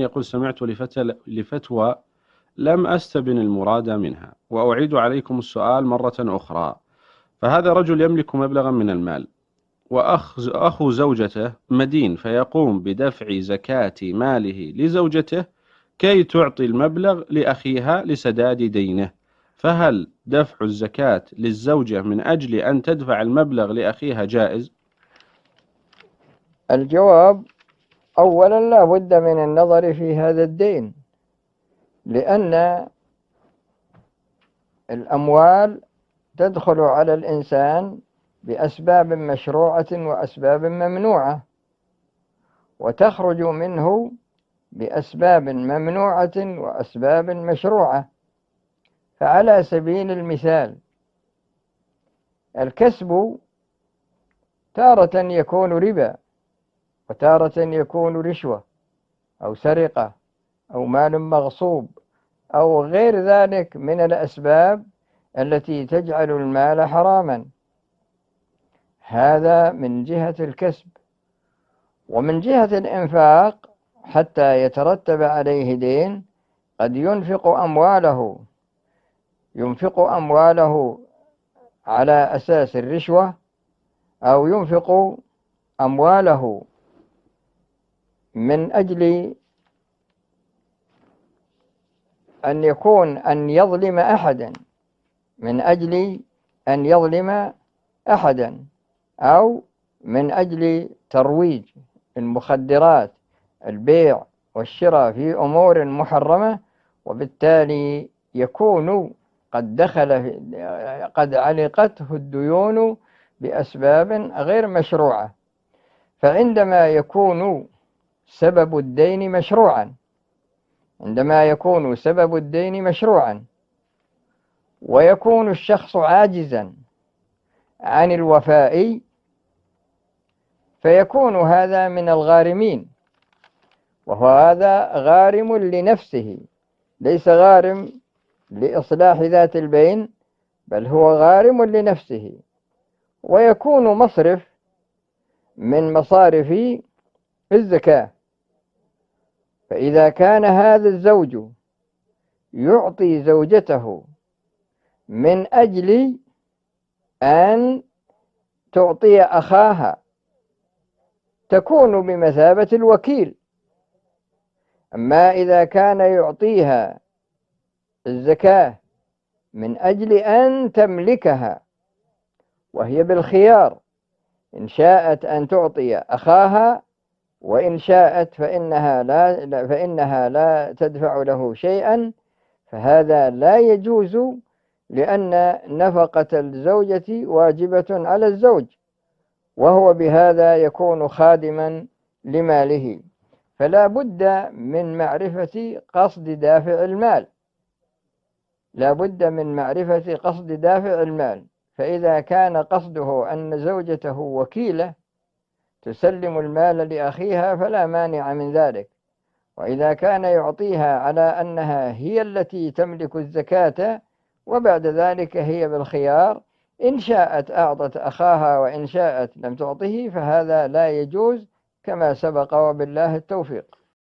يقول: سمعت لفتوى لم أستبن المراد منها، وأعيد عليكم السؤال مرة أخرى. فهذا رجل يملك مبلغا من المال، وأخو زوجته مدين، فيقوم بدفع زكاة ماله لزوجته كي تعطي المبلغ لأخيها لسداد دينه، فهل دفع الزكاة للزوجة من أجل أن تدفع المبلغ لأخيها جائز؟ الجواب: أولا لا بد من النظر في هذا الدين، لأن الأموال تدخل على الإنسان بأسباب مشروعة وأسباب ممنوعة، وتخرج منه بأسباب ممنوعة وأسباب مشروعة. فعلى سبيل المثال، الكسب تارة يكون ربا، وتارة يكون رشوة أو سرقة أو مال مغصوب أو غير ذلك من الأسباب التي تجعل المال حراما. هذا من جهة الكسب. ومن جهة الإنفاق، حتى يترتب عليه دين، قد ينفق أمواله على أساس الرشوة، أو ينفق أمواله من أجل أن يظلم أحدا، أو من أجل ترويج المخدرات، البيع والشراء في أمور محرمة، وبالتالي يكون قد علقته الديون بأسباب غير مشروعة. فعندما يكون سبب الدين مشروعا ويكون الشخص عاجزا عن الوفاء، فيكون هذا من الغارمين، وهو هذا غارم لنفسه، ليس غارم لإصلاح ذات البين، بل هو غارم لنفسه، ويكون مصرف من مصارف الزكاة. فإذا كان هذا الزوج يعطي زوجته من أجل أن تعطي أخاها، تكون بمثابة الوكيل. أما إذا كان يعطيها الزكاة من أجل أن تملكها، وهي بالخيار، إن شاءت أن تعطي أخاها، وإن شاءت فإنها لا تدفع له شيئا، فهذا لا يجوز، لأن نفقة الزوجة واجبة على الزوج، وهو بهذا يكون خادما لماله. فلا بد من معرفة قصد دافع المال. فإذا كان قصده أن زوجته وكيلة تسلم المال لأخيها فلا مانع من ذلك. وإذا كان يعطيها على أنها هي التي تملك الزكاة، وبعد ذلك هي بالخيار، إن شاءت أعطت أخاها وإن شاءت لم تعطه، فهذا لا يجوز كما سبق، وبالله التوفيق.